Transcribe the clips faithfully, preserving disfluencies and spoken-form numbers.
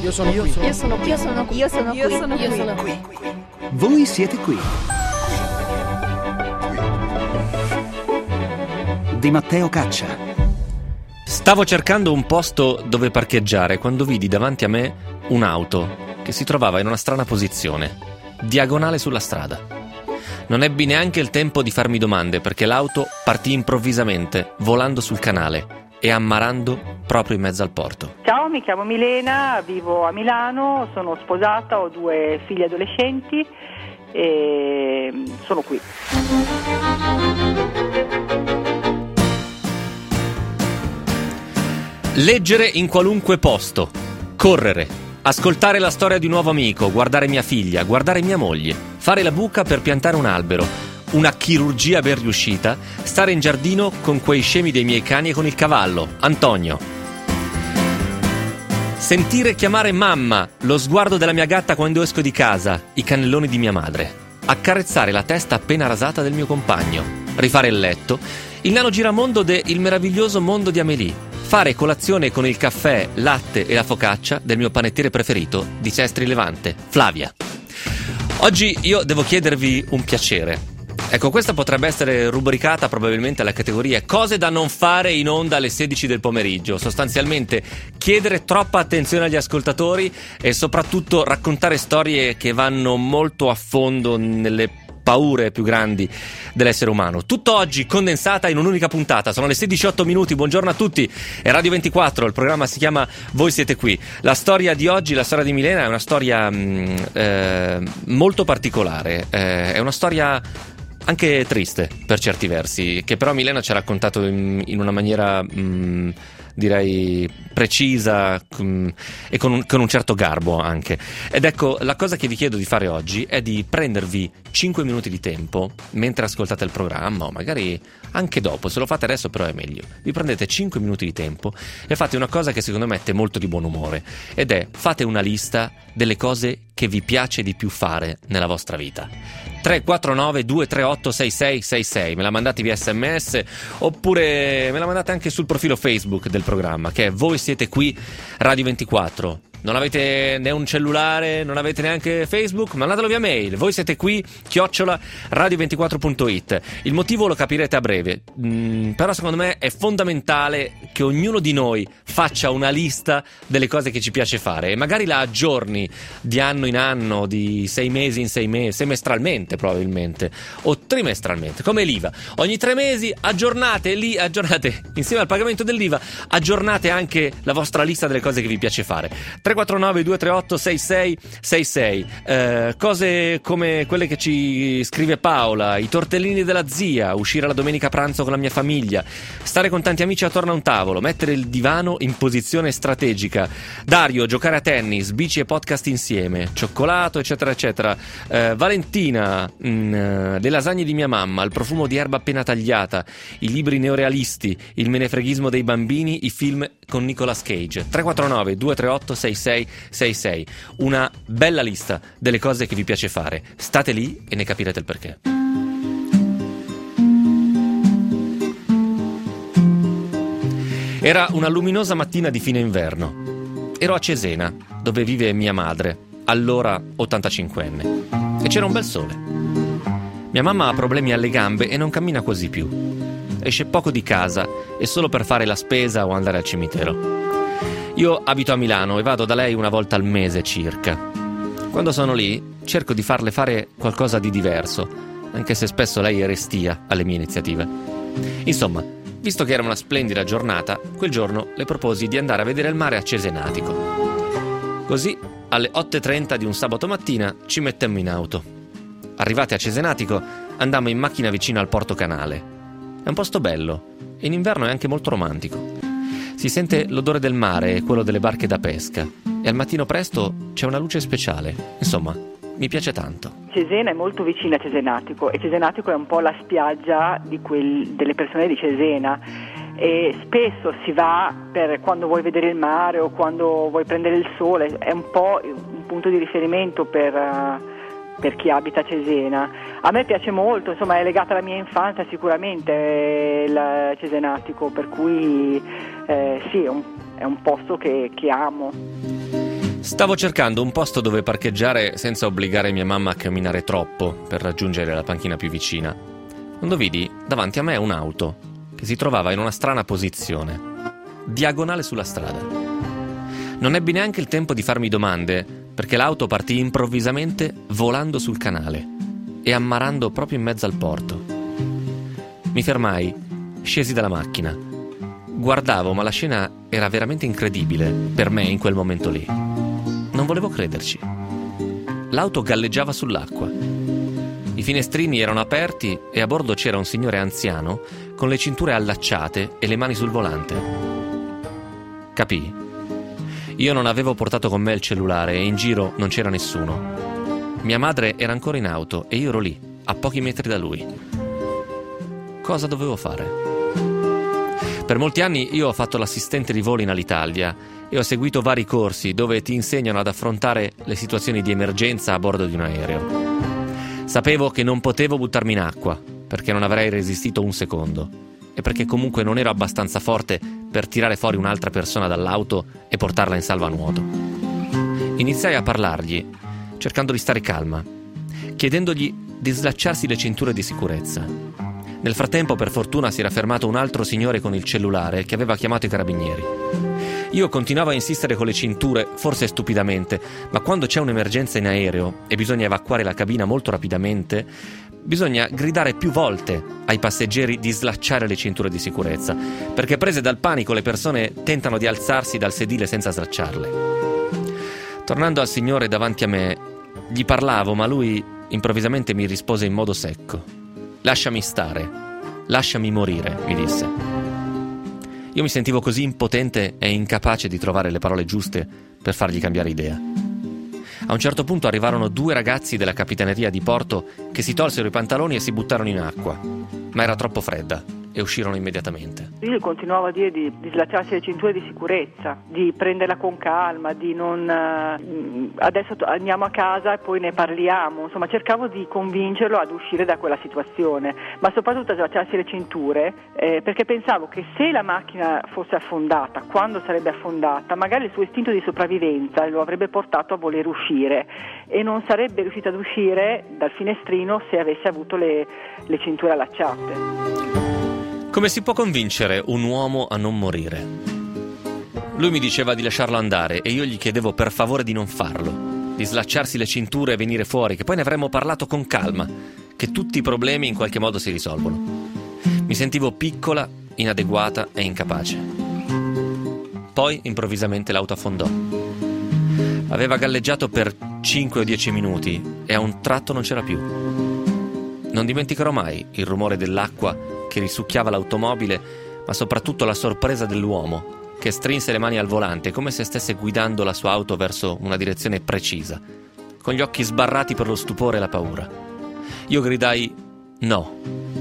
Io sono io qui. Sono, io sono qui. Io sono qui. Io sono io qui. Sono Io qui. sono qui. Voi siete qui. Di Matteo Caccia. Stavo cercando un posto dove parcheggiare quando vidi davanti a me un'auto che si trovava in una strana posizione, diagonale sulla strada. Non ebbi neanche il tempo di farmi domande perché l'auto partì improvvisamente, volando sul canale e ammarando proprio in mezzo al porto. Ciao, mi chiamo Milena, vivo a Milano, sono sposata, ho due figli adolescenti e sono qui. Leggere in qualunque posto, correre, ascoltare la storia di un nuovo amico, guardare mia figlia, guardare mia moglie, fare la buca per piantare un albero, una chirurgia ben riuscita, stare in giardino con quei scemi dei miei cani e con il cavallo, Antonio. Sentire chiamare mamma, lo sguardo della mia gatta quando esco di casa, i cannelloni di mia madre. Accarezzare la testa appena rasata del mio compagno. Rifare il letto. Il nano giramondo de Il meraviglioso mondo di Amélie. Fare colazione con il caffè, latte e la focaccia del mio panettiere preferito di Sestri Levante, Flavia. Oggi io devo chiedervi un piacere. Ecco, questa potrebbe essere rubricata probabilmente alla categoria cose da non fare in onda alle sedici del pomeriggio. Sostanzialmente chiedere troppa attenzione agli ascoltatori e soprattutto raccontare storie che vanno molto a fondo nelle paure più grandi dell'essere umano. Tutto oggi condensata in un'unica puntata. Sono le sedici e otto minuti. Buongiorno a tutti. È Radio ventiquattro, il programma si chiama Voi siete qui. La storia di oggi, la storia di Milena, è una storia mh, eh, molto particolare. Eh, è una storia anche triste per certi versi, che però Milena ci ha raccontato in, in una maniera mh, direi precisa mh, e con un, con un certo garbo anche. Ed ecco, la cosa che vi chiedo di fare oggi è di prendervi cinque minuti di tempo mentre ascoltate il programma, o magari anche dopo. Se lo fate adesso però è meglio. Vi prendete cinque minuti di tempo e fate una cosa che secondo me mette molto di buon umore, ed è fate una lista delle cose che vi piace di più fare nella vostra vita. Tre quattro nove due tre otto sei sei sei sei, me la mandate via sms oppure me la mandate anche sul profilo Facebook del programma, che è Voi siete qui Radio ventiquattro. Non avete né un cellulare, non avete neanche Facebook? Mandatelo via mail. Voi siete qui, chiocciola radio ventiquattro punto it. Il motivo lo capirete a breve, mm, però secondo me è fondamentale che ognuno di noi faccia una lista delle cose che ci piace fare e magari la aggiorni di anno in anno, di sei mesi in sei mesi, semestralmente probabilmente, o trimestralmente, come l'I V A. Ogni tre mesi aggiornate lì, aggiornate insieme al pagamento dell'I V A, aggiornate anche la vostra lista delle cose che vi piace fare. tre quattro nove due tre otto sei sei sei sei. Eh, cose come quelle che ci scrive Paola: i tortellini della zia, uscire la domenica a pranzo con la mia famiglia, stare con tanti amici attorno a un tavolo, mettere il divano in posizione strategica. Dario: giocare a tennis, bici e podcast insieme, cioccolato eccetera eccetera. eh, Valentina: mh, le lasagne di mia mamma, il profumo di erba appena tagliata, i libri neorealisti, il menefreghismo dei bambini, i film con Nicolas Cage. Tre quattro nove due tre otto sei sei sei sei. Una bella lista delle cose che vi piace fare. State lì e ne capirete il perché. Era una luminosa mattina di fine inverno. Ero a Cesena, dove vive mia madre, allora ottantacinquenne, e c'era un bel sole. Mia mamma ha problemi alle gambe e non cammina quasi più. Esce poco di casa e solo per fare la spesa o andare al cimitero. Io abito a Milano e vado da lei una volta al mese circa. Quando sono lì cerco di farle fare qualcosa di diverso, anche se spesso lei è restia alle mie iniziative. Insomma, visto che era una splendida giornata, quel giorno le proposi di andare a vedere il mare a Cesenatico. Così, alle otto e trenta di un sabato mattina, ci mettemmo in auto. Arrivati a Cesenatico, andammo in macchina vicino al Porto Canale. È un posto bello e in inverno è anche molto romantico. Si sente l'odore del mare e quello delle barche da pesca e al mattino presto c'è una luce speciale. Insomma, mi piace tanto. Cesena è molto vicina a Cesenatico e Cesenatico è un po' la spiaggia di quel, delle persone di Cesena, e spesso si va per quando vuoi vedere il mare o quando vuoi prendere il sole. È un po' un punto di riferimento per... Uh, per chi abita a Cesena. A me piace molto, insomma è legata alla mia infanzia sicuramente il Cesenatico, per cui eh, sì, è un, è un posto che, che amo. Stavo cercando un posto dove parcheggiare senza obbligare mia mamma a camminare troppo per raggiungere la panchina più vicina, quando vidi davanti a me un'auto che si trovava in una strana posizione, diagonale sulla strada. Non ebbi neanche il tempo di farmi domande, perché l'auto partì improvvisamente volando sul canale e ammarrando proprio in mezzo al porto. Mi fermai, scesi dalla macchina. Guardavo, ma la scena era veramente incredibile per me in quel momento lì. Non volevo crederci. L'auto galleggiava sull'acqua. I finestrini erano aperti e a bordo c'era un signore anziano con le cinture allacciate e le mani sul volante. Capii. Io non avevo portato con me il cellulare e in giro non c'era nessuno. Mia madre era ancora in auto e io ero lì, a pochi metri da lui. Cosa dovevo fare? Per molti anni io ho fatto l'assistente di volo in Alitalia e ho seguito vari corsi dove ti insegnano ad affrontare le situazioni di emergenza a bordo di un aereo. Sapevo che non potevo buttarmi in acqua, perché non avrei resistito un secondo, e perché comunque non ero abbastanza forte per tirare fuori un'altra persona dall'auto e portarla in salvo a nuoto. Iniziai a parlargli, cercando di stare calma, chiedendogli di slacciarsi le cinture di sicurezza. Nel frattempo, per fortuna, si era fermato un altro signore con il cellulare che aveva chiamato i carabinieri. Io continuavo a insistere con le cinture, forse stupidamente, ma quando c'è un'emergenza in aereo e bisogna evacuare la cabina molto rapidamente, bisogna gridare più volte ai passeggeri di slacciare le cinture di sicurezza, perché prese dal panico le persone tentano di alzarsi dal sedile senza slacciarle. Tornando al signore davanti a me, gli parlavo, ma lui improvvisamente mi rispose in modo secco. «Lasciami stare, lasciami morire», mi disse. Io mi sentivo così impotente e incapace di trovare le parole giuste per fargli cambiare idea. A un certo punto arrivarono due ragazzi della capitaneria di porto che si tolsero i pantaloni e si buttarono in acqua, ma era troppo fredda e uscirono immediatamente. Io continuavo a dire di, di slacciarsi le cinture di sicurezza, di prenderla con calma, di non uh, adesso andiamo a casa e poi ne parliamo, insomma cercavo di convincerlo ad uscire da quella situazione, ma soprattutto a slacciarsi le cinture eh, perché pensavo che se la macchina fosse affondata, quando sarebbe affondata, magari il suo istinto di sopravvivenza lo avrebbe portato a voler uscire e non sarebbe riuscito ad uscire dal finestrino se avesse avuto le, le cinture allacciate. Come si può convincere un uomo a non morire? Lui mi diceva di lasciarlo andare e io gli chiedevo per favore di non farlo, di slacciarsi le cinture e venire fuori, che poi ne avremmo parlato con calma, che tutti i problemi in qualche modo si risolvono. Mi sentivo piccola, inadeguata e incapace. Poi improvvisamente l'auto affondò. Aveva galleggiato per cinque o dieci minuti e a un tratto non c'era più. Non dimenticherò mai il rumore dell'acqua che risucchiava l'automobile, ma soprattutto la sorpresa dell'uomo che strinse le mani al volante come se stesse guidando la sua auto verso una direzione precisa, con gli occhi sbarrati per lo stupore e la paura. Io gridai no.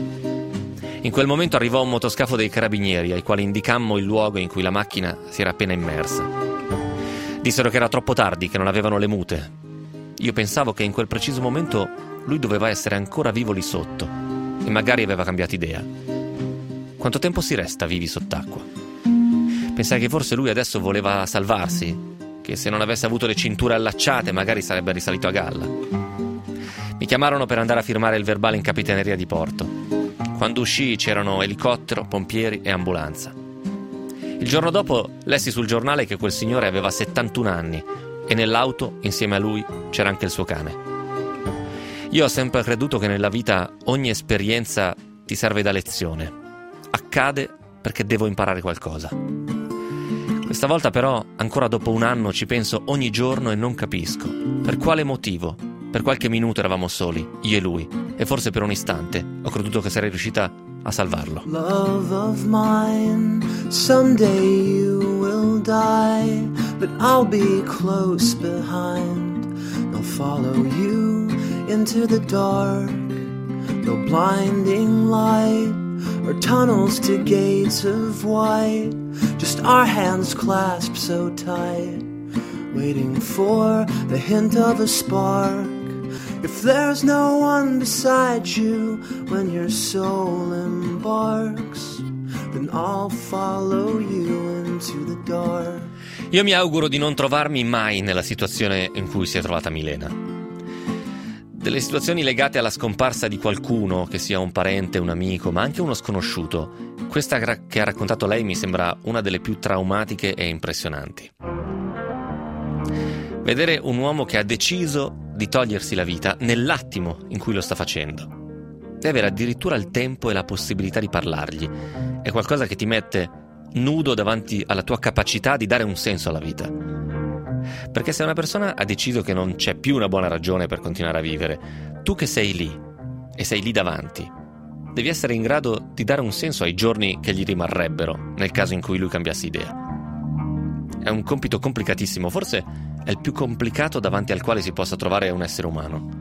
In quel momento arrivò un motoscafo dei carabinieri ai quali indicammo il luogo in cui la macchina si era appena immersa. Dissero che era troppo tardi, che non avevano le mute. Io pensavo che in quel preciso momento lui doveva essere ancora vivo lì sotto e magari aveva cambiato idea. Quanto tempo si resta vivi sott'acqua? Pensai che forse lui adesso voleva salvarsi, che se non avesse avuto le cinture allacciate magari sarebbe risalito a galla. Mi chiamarono per andare a firmare il verbale in capitaneria di porto. Quando uscii c'erano elicottero, pompieri e ambulanza. Il giorno dopo lessi sul giornale che quel signore aveva settantuno anni e nell'auto, insieme a lui, c'era anche il suo cane. Io ho sempre creduto che nella vita ogni esperienza ti serve da lezione. Accade perché devo imparare qualcosa. Questa volta però, ancora dopo un anno, ci penso ogni giorno e non capisco per quale motivo. Per qualche minuto eravamo soli, io e lui, e forse per un istante ho creduto che sarei riuscita a salvarlo. Love of mine, someday you will die, but I'll be close behind. I'll follow you into the dark, no blinding light or tunnels to gates of white, just our hands clasped so tight, waiting for the hint of a spark. If there's no one beside you when your soul embarks, then I'll follow you into the dark. Io mi auguro di non trovarmi mai nella situazione in cui si è trovata Milena. Delle situazioni legate alla scomparsa di qualcuno, che sia un parente, un amico, ma anche uno sconosciuto, questa che ha raccontato lei mi sembra una delle più traumatiche e impressionanti. Vedere un uomo che ha deciso di togliersi la vita nell'attimo in cui lo sta facendo, e avere addirittura il tempo e la possibilità di parlargli, è qualcosa che ti mette nudo davanti alla tua capacità di dare un senso alla vita. Perché se una persona ha deciso che non c'è più una buona ragione per continuare a vivere, tu che sei lì e sei lì davanti, devi essere in grado di dare un senso ai giorni che gli rimarrebbero nel caso in cui lui cambiasse idea. È un compito complicatissimo, forse è il più complicato davanti al quale si possa trovare un essere umano.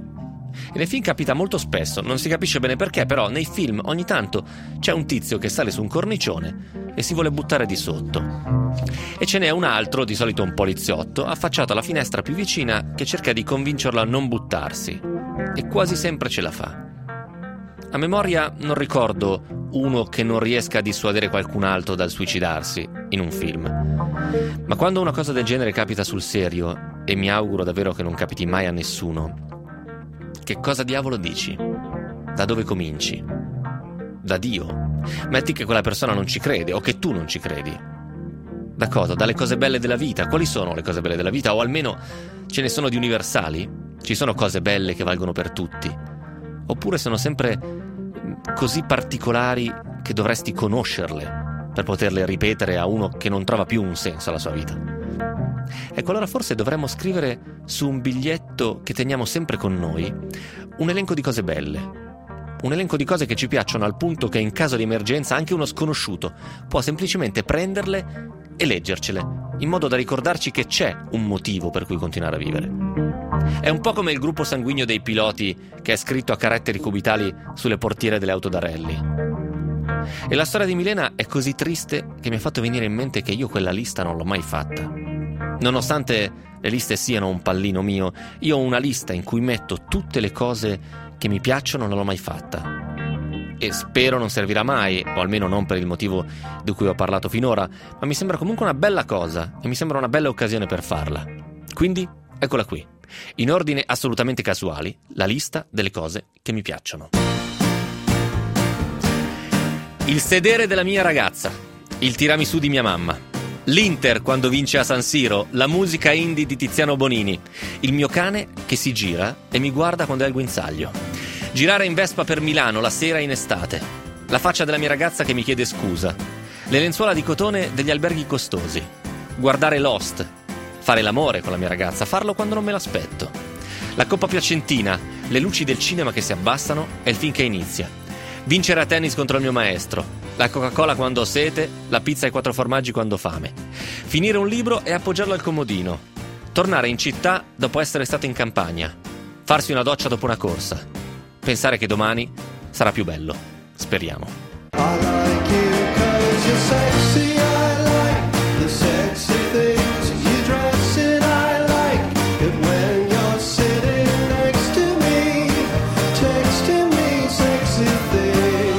E nei film capita molto spesso, non si capisce bene perché, però nei film ogni tanto c'è un tizio che sale su un cornicione e si vuole buttare di sotto. E ce n'è un altro, di solito un poliziotto, affacciato alla finestra più vicina, che cerca di convincerlo a non buttarsi. E quasi sempre ce la fa. A memoria non ricordo uno che non riesca a dissuadere qualcun altro dal suicidarsi in un film. Ma quando una cosa del genere capita sul serio, e mi auguro davvero che non capiti mai a nessuno, che cosa diavolo dici? Da dove cominci? Da Dio? Metti che quella persona non ci crede o che tu non ci credi. Da cosa? Dalle cose belle della vita? Quali sono le cose belle della vita? O almeno ce ne sono di universali? Ci sono cose belle che valgono per tutti? Oppure sono sempre così particolari che dovresti conoscerle per poterle ripetere a uno che non trova più un senso alla sua vita? Ecco, allora forse dovremmo scrivere su un biglietto che teniamo sempre con noi un elenco di cose belle, un elenco di cose che ci piacciono al punto che in caso di emergenza anche uno sconosciuto può semplicemente prenderle e leggercele, in modo da ricordarci che c'è un motivo per cui continuare a vivere. È un po' come il gruppo sanguigno dei piloti che è scritto a caratteri cubitali sulle portiere delle auto da rally. E la storia di Milena è così triste che mi ha fatto venire in mente che io quella lista non l'ho mai fatta. Nonostante le liste siano un pallino mio, io ho una lista in cui metto tutte le cose che mi piacciono, non l'ho mai fatta. E spero non servirà mai, o almeno non per il motivo di cui ho parlato finora, ma mi sembra comunque una bella cosa e mi sembra una bella occasione per farla. Quindi, eccola qui, in ordine assolutamente casuali, la lista delle cose che mi piacciono. Il sedere della mia ragazza, il tiramisù di mia mamma, l'Inter quando vince a San Siro, la musica indie di Tiziano Bonini, il mio cane che si gira e mi guarda quando è al guinzaglio, girare in Vespa per Milano la sera in estate, la faccia della mia ragazza che mi chiede scusa, le lenzuola di cotone degli alberghi costosi, guardare Lost, fare l'amore con la mia ragazza, farlo quando non me l'aspetto, la coppa piacentina, le luci del cinema che si abbassano e il film che inizia, vincere a tennis contro il mio maestro, la Coca-Cola quando ho sete, la pizza ai quattro formaggi quando ho fame, finire un libro e appoggiarlo al comodino, tornare in città dopo essere stato in campagna, farsi una doccia dopo una corsa, pensare che domani sarà più bello, speriamo. I like you 'cause you're sexy, I like the sexy things you dress in, I like it when you're sitting next to me, texting me sexy things.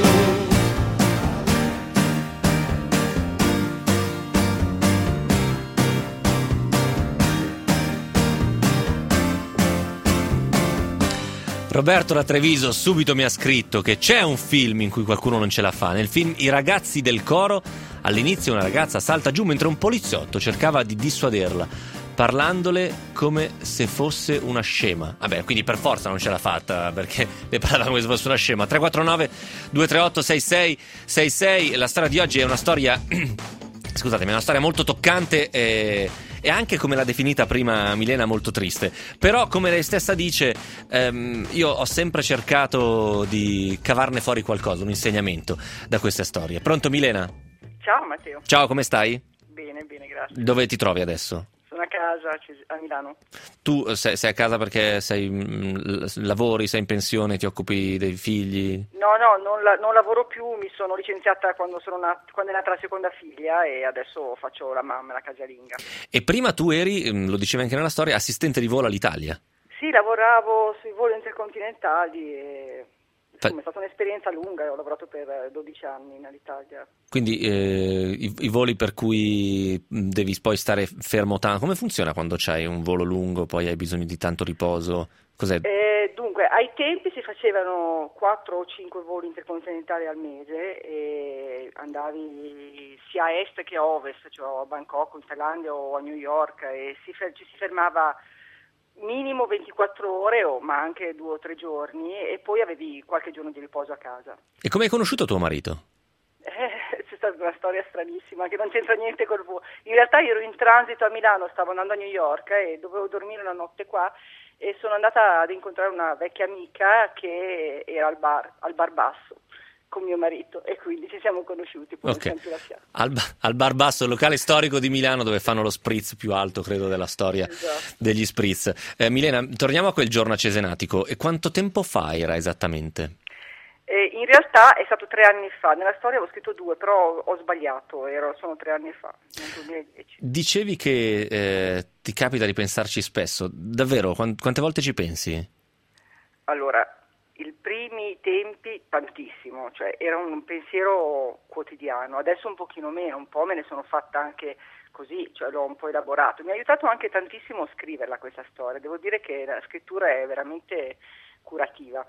Roberto da Treviso subito mi ha scritto che c'è un film in cui qualcuno non ce la fa. Nel film I ragazzi del coro, all'inizio una ragazza salta giù mentre un poliziotto cercava di dissuaderla, parlandole come se fosse una scema. Vabbè, quindi per forza non ce l'ha fatta, perché le parlava come se fosse una scema. tre quattro nove due tre otto sei sei sei sei. La storia di oggi è una storia scusatemi, è una storia molto toccante e... e anche, come l'ha definita prima Milena, molto triste. Però, come lei stessa dice, ehm, io ho sempre cercato di cavarne fuori qualcosa, un insegnamento da queste storie. Pronto, Milena? Ciao Matteo. Ciao, come stai? Bene, bene, grazie. Dove ti trovi adesso? Sono a casa, a Milano. Tu sei, sei a casa perché sei, mh, lavori, sei in pensione, ti occupi dei figli? No, no, non, la, non lavoro più, mi sono licenziata quando, sono nat- quando è nata la seconda figlia e adesso faccio la mamma, la casalinga. E prima tu eri, lo dicevi anche nella storia, assistente di volo all'Italia? Sì, lavoravo sui voli intercontinentali e insomma, è stata un'esperienza lunga, ho lavorato per dodici anni in Alitalia. Quindi eh, i, i voli per cui devi poi stare fermo tanto, come funziona quando c'hai un volo lungo, poi hai bisogno di tanto riposo? Cos'è? Eh, dunque, ai tempi si facevano quattro o cinque voli intercontinentali al mese e andavi sia a est che a ovest, cioè a Bangkok, in Thailandia o a New York, e si, ci si fermava minimo ventiquattro ore, o, ma anche due o tre giorni, e poi avevi qualche giorno di riposo a casa. E come hai conosciuto tuo marito? Eh, c'è stata una storia stranissima che non c'entra niente col volo. In realtà io ero in transito a Milano, stavo andando a New York e dovevo dormire una notte qua, e sono andata ad incontrare una vecchia amica che era al bar, al Bar Basso con mio marito, e quindi ci siamo conosciuti. Poi okay. ci siamo al, al Bar Basso, il locale storico di Milano dove fanno lo spritz più alto, credo, della storia esatto. degli spritz. Eh, Milena, torniamo a quel giorno a Cesenatico. E quanto tempo fa era esattamente? Eh, in realtà è stato tre anni fa, nella storia avevo scritto due, però ho sbagliato, ero, sono tre anni fa, nel duemiladieci. Dicevi che eh, ti capita di pensarci spesso, davvero? Quant- quante volte ci pensi? Allora, i primi tempi tantissimo, cioè era un pensiero quotidiano, adesso un pochino meno, un po' me ne sono fatta anche così, cioè l'ho un po' elaborato. Mi ha aiutato anche tantissimo scriverla questa storia, devo dire che la scrittura è veramente curativa.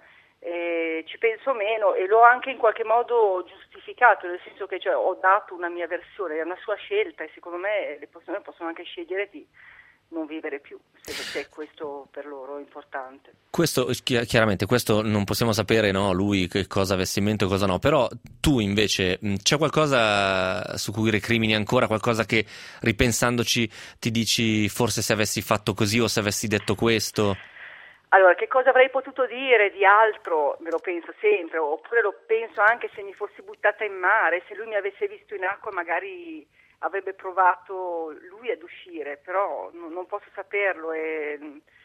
Eh, ci penso meno e l'ho anche in qualche modo giustificato, nel senso che cioè, ho dato una mia versione, è una sua scelta, e secondo me le persone possono anche scegliere di non vivere più, se, se questo per loro è importante. Questo chiaramente, questo non possiamo sapere, no, lui che cosa avesse in mente o cosa no, però tu invece c'è qualcosa su cui recrimini ancora, qualcosa che ripensandoci ti dici forse se avessi fatto così o se avessi detto questo? Allora, che cosa avrei potuto dire di altro, me lo penso sempre, oppure lo penso anche se mi fossi buttata in mare, se lui mi avesse visto in acqua magari avrebbe provato lui ad uscire, però non, non posso saperlo, e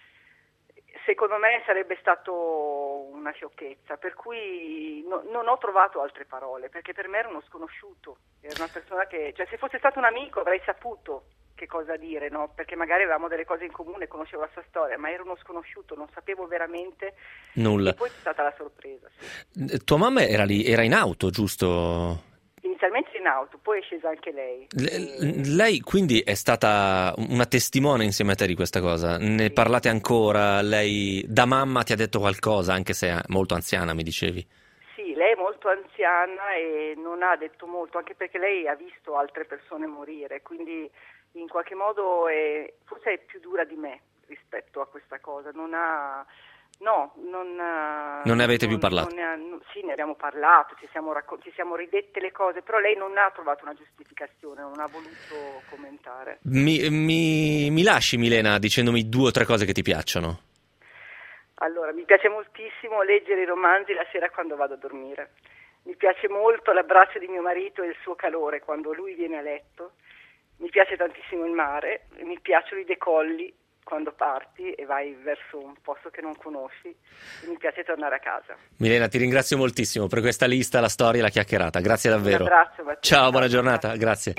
secondo me sarebbe stato una sciocchezza, per cui no, non ho trovato altre parole, perché per me era uno sconosciuto, era una persona che, cioè se fosse stato un amico avrei saputo che cosa dire, no? Perché magari avevamo delle cose in comune, conoscevo la sua storia, ma era uno sconosciuto, non sapevo veramente nulla. E poi c'è stata la sorpresa. Sì. Tua mamma era lì, era in auto, giusto? Inizialmente in auto, poi è scesa anche lei. Le, e... Lei quindi è stata una testimone insieme a te di questa cosa? Ne sì. Parlate ancora? Lei da mamma ti ha detto qualcosa, anche se è molto anziana, mi dicevi? Sì, lei è molto anziana e non ha detto molto, anche perché lei ha visto altre persone morire, quindi in qualche modo è, forse è più dura di me rispetto a questa cosa, non ha, no, non, non ne avete non, più parlato? Non ne ha, no, sì, ne abbiamo parlato, ci siamo, raccol- ci siamo ridette le cose, però lei non ha trovato una giustificazione, non ha voluto commentare. Mi, mi, mi lasci, Milena, dicendomi due o tre cose che ti piacciono? Allora, mi piace moltissimo leggere i romanzi la sera quando vado a dormire, mi piace molto l'abbraccio di mio marito e il suo calore quando lui viene a letto. Mi piace tantissimo il mare, mi piacciono i decolli quando parti e vai verso un posto che non conosci, e mi piace tornare a casa. Milena, ti ringrazio moltissimo per questa lista, la storia e la chiacchierata. Grazie davvero. Un abbraccio, Matteo. Ciao, buona giornata, grazie.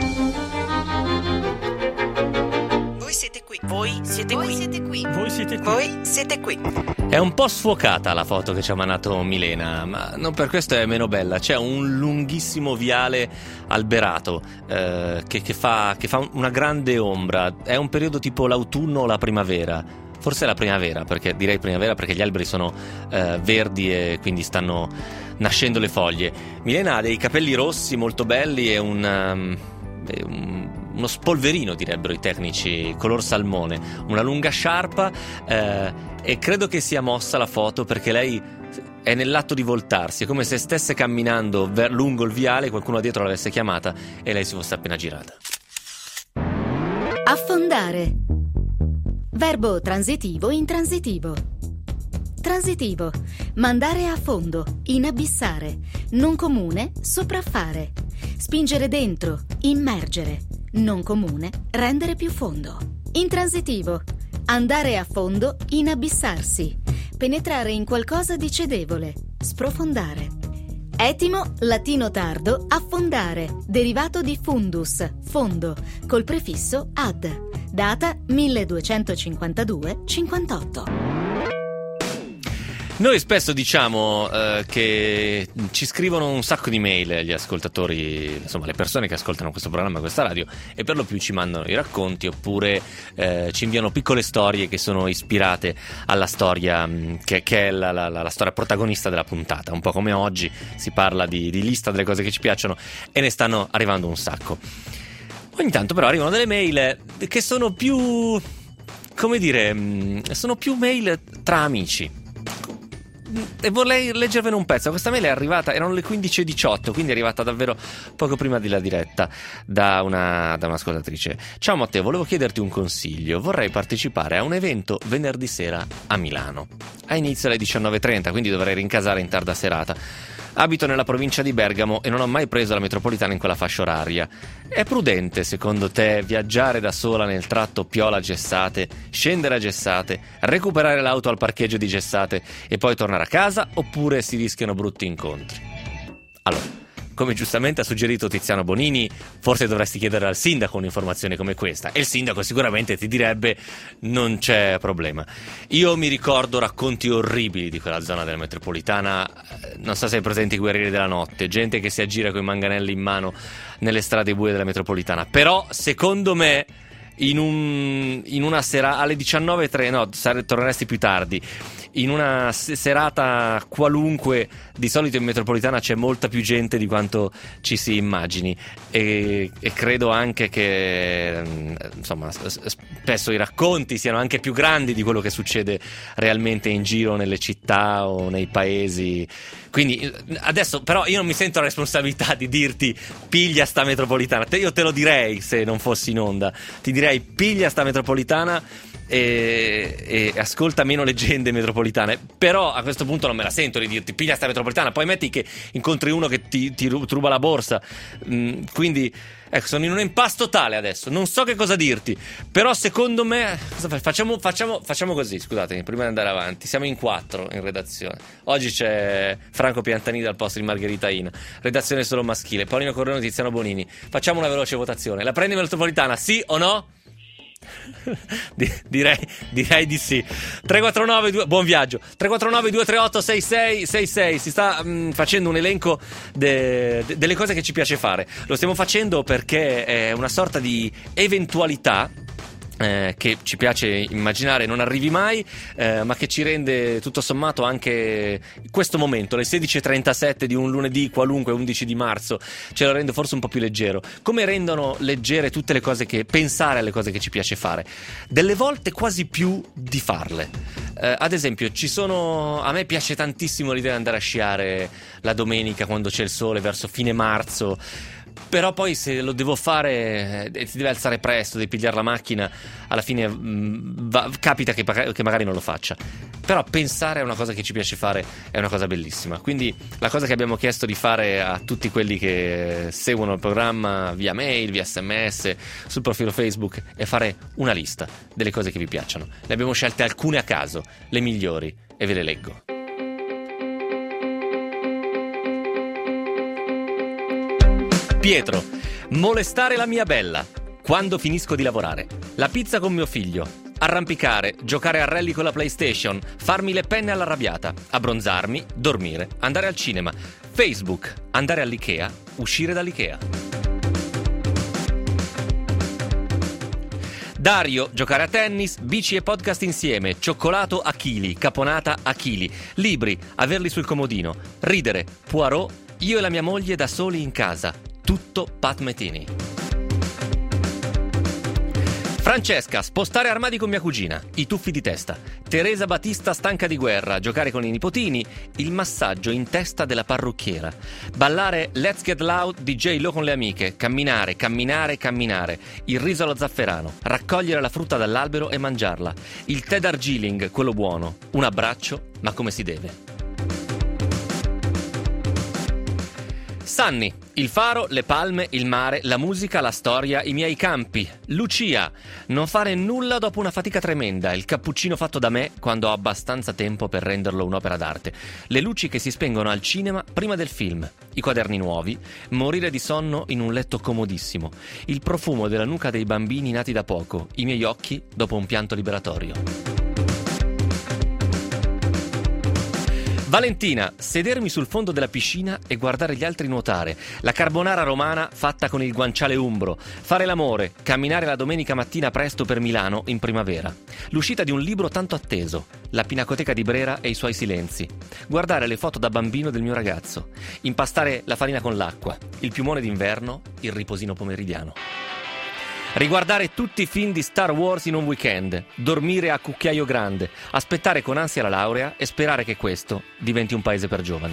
Voi siete qui. Voi siete Voi qui. Siete qui. Voi siete qui. Voi siete qui. È un po' sfocata la foto che ci ha mandato Milena, ma non per questo è meno bella. C'è un lunghissimo viale alberato eh, che, che, fa, che fa una grande ombra. È un periodo tipo l'autunno o la primavera. Forse è la primavera, perché direi primavera perché gli alberi sono eh, verdi e quindi stanno nascendo le foglie. Milena ha dei capelli rossi molto belli e un... Um, un uno spolverino, direbbero i tecnici, color salmone, una lunga sciarpa eh, e credo che sia mossa la foto perché lei è nell'atto di voltarsi, è come se stesse camminando ver- lungo il viale, qualcuno dietro l'avesse chiamata e lei si fosse appena girata. Affondare. Verbo transitivo intransitivo. Transitivo: mandare a fondo, inabissare. Non comune: sopraffare. Spingere dentro, immergere. Non comune: rendere più fondo. Intransitivo: andare a fondo, inabissarsi. Penetrare in qualcosa di cedevole. Sprofondare. Etimo latino tardo: affondare, derivato di fundus, fondo, col prefisso ad. Data milleduecentocinquantadue cinquantotto. Noi spesso diciamo eh, che ci scrivono un sacco di mail gli ascoltatori, insomma le persone che ascoltano questo programma, questa radio, e per lo più ci mandano i racconti oppure eh, ci inviano piccole storie che sono ispirate alla storia mh, che, che è la, la, la storia protagonista della puntata. Un po' come oggi si parla di, di lista delle cose che ci piacciono e ne stanno arrivando un sacco. Ogni tanto però arrivano delle mail che sono più, come dire, mh, sono più mail tra amici. E vorrei leggervene un pezzo. Questa mail è arrivata, erano le quindici e diciotto, quindi è arrivata davvero poco prima della diretta da una da un'ascoltatrice. Ciao Matteo, volevo chiederti un consiglio. Vorrei partecipare a un evento venerdì sera a Milano. Ha inizio alle diciannove e trenta, quindi dovrei rincasare in tarda serata. Abito nella provincia di Bergamo e non ho mai preso la metropolitana in quella fascia oraria. È prudente, secondo te, viaggiare da sola nel tratto Piola-Gessate, scendere a Gessate, recuperare l'auto al parcheggio di Gessate e poi tornare a casa, oppure si rischiano brutti incontri? Allora, come giustamente ha suggerito Tiziano Bonini, forse dovresti chiedere al sindaco un'informazione come questa, e il sindaco sicuramente ti direbbe non c'è problema. Io mi ricordo racconti orribili di quella zona della metropolitana, non so se hai presente i Guerrieri della Notte, gente che si aggira con i manganelli in mano nelle strade buie della metropolitana, però secondo me in, un, in una sera alle diciannove e tre, no, sare, torneresti più tardi, in una serata qualunque, di solito in metropolitana c'è molta più gente di quanto ci si immagini, e, e credo anche che insomma spesso i racconti siano anche più grandi di quello che succede realmente in giro nelle città o nei paesi. Quindi adesso però io non mi sento la responsabilità di dirti piglia sta metropolitana. Io te lo direi se non fossi in onda, ti direi piglia sta metropolitana e, e ascolta meno leggende metropolitane, però a questo punto non me la sento di dirti piglia sta metropolitana. Poi metti che incontri uno che ti, ti ruba la borsa, mm, quindi ecco, sono in un impasto totale adesso, non so che cosa dirti, però secondo me facciamo, facciamo, facciamo così, scusatemi, prima di andare avanti, siamo in quattro in redazione, oggi c'è Franco Piantanini al posto di Margherita Ina, redazione solo maschile, Paolino Corleone, Tiziano Bonini. Facciamo una veloce votazione, la prendi metropolitana, sì o no? direi, direi di sì. Tre quattro nove due, buon viaggio. Tre quattro nove due tre otto sei sei sei sei. Si sta mh, facendo un elenco de, de, delle cose che ci piace fare. Lo stiamo facendo perché è una sorta di eventualità Eh, che ci piace immaginare non arrivi mai, eh, ma che ci rende tutto sommato anche questo momento, le sedici e trentasette di un lunedì qualunque, undici di marzo, ce lo rende forse un po' più leggero. Come rendono leggere tutte le cose che pensare alle cose che ci piace fare, delle volte quasi più di farle. Eh, ad esempio, ci sono, a me piace tantissimo l'idea di andare a sciare la domenica quando c'è il sole verso fine marzo. Però poi se lo devo fare e ti devi alzare presto, devi pigliare la macchina, alla fine mh, va, capita che, che magari non lo faccia. Però pensare a una cosa che ci piace fare è una cosa bellissima. Quindi la cosa che abbiamo chiesto di fare a tutti quelli che seguono il programma via mail, via sms, sul profilo Facebook, è fare una lista delle cose che vi piacciono. Ne abbiamo scelte alcune a caso, le migliori, e ve le leggo. Pietro, molestare la mia bella quando finisco di lavorare, la pizza con mio figlio, arrampicare, giocare a rally con la PlayStation, farmi le penne all'arrabbiata, abbronzarmi, dormire, andare al cinema, Facebook, andare all'Ikea, uscire dall'Ikea. Dario, giocare a tennis, bici e podcast insieme, cioccolato a chili, caponata a chili, libri, averli sul comodino, ridere, Poirot, io e la mia moglie da soli in casa, tutto Pat Metini. Francesca, spostare armadi con mia cugina, i tuffi di testa. Teresa Battista stanca di guerra, giocare con i nipotini, il massaggio in testa della parrucchiera. Ballare Let's Get Loud di J-Lo con le amiche, camminare, camminare, camminare. Il riso allo zafferano, raccogliere la frutta dall'albero e mangiarla. Il tè Darjeeling, quello buono. Un abbraccio, ma come si deve. Sanni, il faro, le palme, il mare, la musica, la storia, i miei campi. Lucia, non fare nulla dopo una fatica tremenda, il cappuccino fatto da me quando ho abbastanza tempo per renderlo un'opera d'arte. Le luci che si spengono al cinema prima del film, i quaderni nuovi, morire di sonno in un letto comodissimo, il profumo della nuca dei bambini nati da poco, i miei occhi dopo un pianto liberatorio. Valentina, sedermi sul fondo della piscina e guardare gli altri nuotare, la carbonara romana fatta con il guanciale umbro, fare l'amore, camminare la domenica mattina presto per Milano in primavera, l'uscita di un libro tanto atteso, la Pinacoteca di Brera e i suoi silenzi, guardare le foto da bambino del mio ragazzo, impastare la farina con l'acqua, il piumone d'inverno, il riposino pomeridiano. Riguardare tutti i film di Star Wars in un weekend, dormire a cucchiaio grande, aspettare con ansia la laurea e sperare che questo diventi un paese per giovani.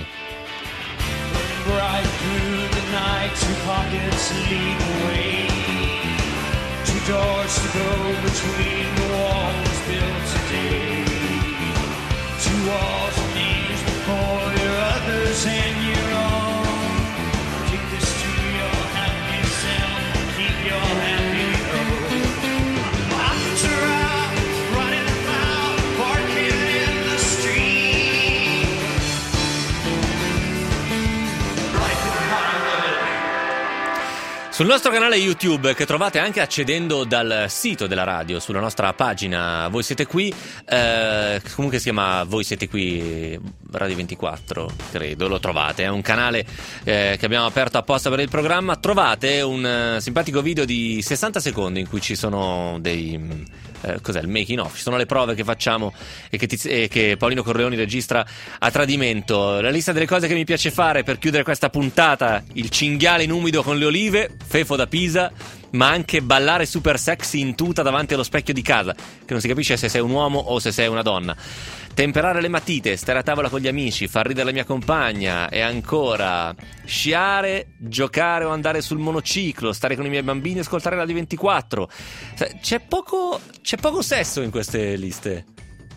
Sul nostro canale YouTube, che trovate anche accedendo dal sito della radio, sulla nostra pagina Voi Siete Qui, eh, comunque si chiama Voi Siete Qui Radio ventiquattro, credo, lo trovate, è un canale eh, che abbiamo aperto apposta per il programma. Trovate un uh, simpatico video di sessanta secondi in cui ci sono dei... Eh, cos'è il making of? Ci sono le prove che facciamo e che, tiz- e che Paolino Corleoni registra a tradimento. La lista delle cose che mi piace fare per chiudere questa puntata: il cinghiale in umido con le olive, Fefo da Pisa, ma anche ballare super sexy in tuta davanti allo specchio di casa, che non si capisce se sei un uomo o se sei una donna. Temperare le matite, stare a tavola con gli amici, far ridere la mia compagna, e ancora sciare, giocare o andare sul monociclo, stare con i miei bambini e ascoltare Radio ventiquattro. C'è poco, c'è poco sesso in queste liste.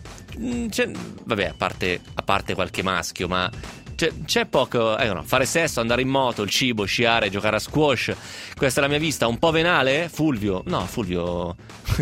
C'è, vabbè, a parte, a parte qualche maschio, ma c'è, c'è poco, eh, no, fare sesso, andare in moto, il cibo, sciare, giocare a squash. Questa è la mia vista, un po' venale, Fulvio? No, Fulvio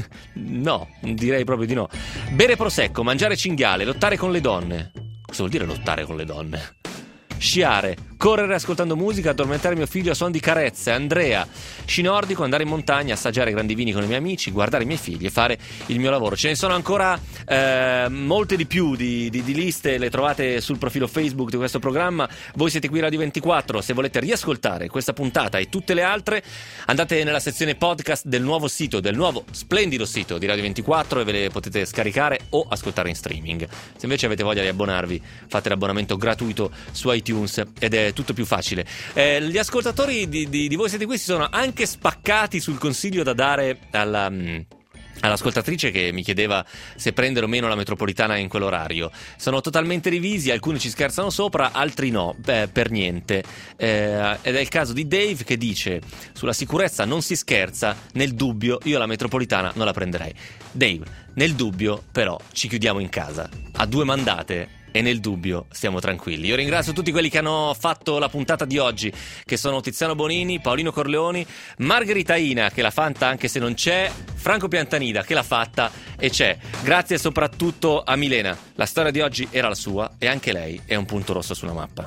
no, direi proprio di no. Bere prosecco, mangiare cinghiale, lottare con le donne. Cosa vuol dire lottare con le donne? Sciare, correre ascoltando musica, addormentare mio figlio a suon di carezze. Andrea, sci nordico, andare in montagna, assaggiare grandi vini con i miei amici, guardare i miei figli e fare il mio lavoro. Ce ne sono ancora eh, molte di più di, di, di liste, le trovate sul profilo Facebook di questo programma. Voi Siete Qui Radio ventiquattro. Se volete riascoltare questa puntata e tutte le altre, andate nella sezione podcast del nuovo sito, del nuovo splendido sito di Radio ventiquattro, e ve le potete scaricare o ascoltare in streaming. Se invece avete voglia di abbonarvi, fate l'abbonamento gratuito su iTunes ed è tutto più facile. Eh, gli ascoltatori di, di, di Voi Siete Qui si sono anche spaccati sul consiglio da dare alla... Mh, all'ascoltatrice che mi chiedeva se prendere o meno la metropolitana in quell'orario. Sono totalmente divisi, alcuni ci scherzano sopra, altri no, beh, per niente. Eh, ed è il caso di Dave, che dice: sulla sicurezza non si scherza, nel dubbio io la metropolitana non la prenderei. Dave, nel dubbio però ci chiudiamo in casa a due mandate e nel dubbio stiamo tranquilli. Io ringrazio tutti quelli che hanno fatto la puntata di oggi, che sono Tiziano Bonini, Paolino Corleoni, Margherita Ina, che l'ha fatta anche se non c'è, Franco Piantanida, che l'ha fatta e c'è. Grazie soprattutto a Milena. La storia di oggi era la sua e anche lei è un punto rosso sulla mappa.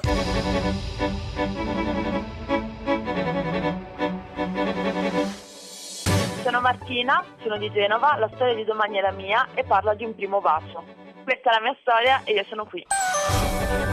Sono Martina, sono di Genova, la storia di domani è la mia e parla di un primo bacio. Questa è la mia storia e io sono qui.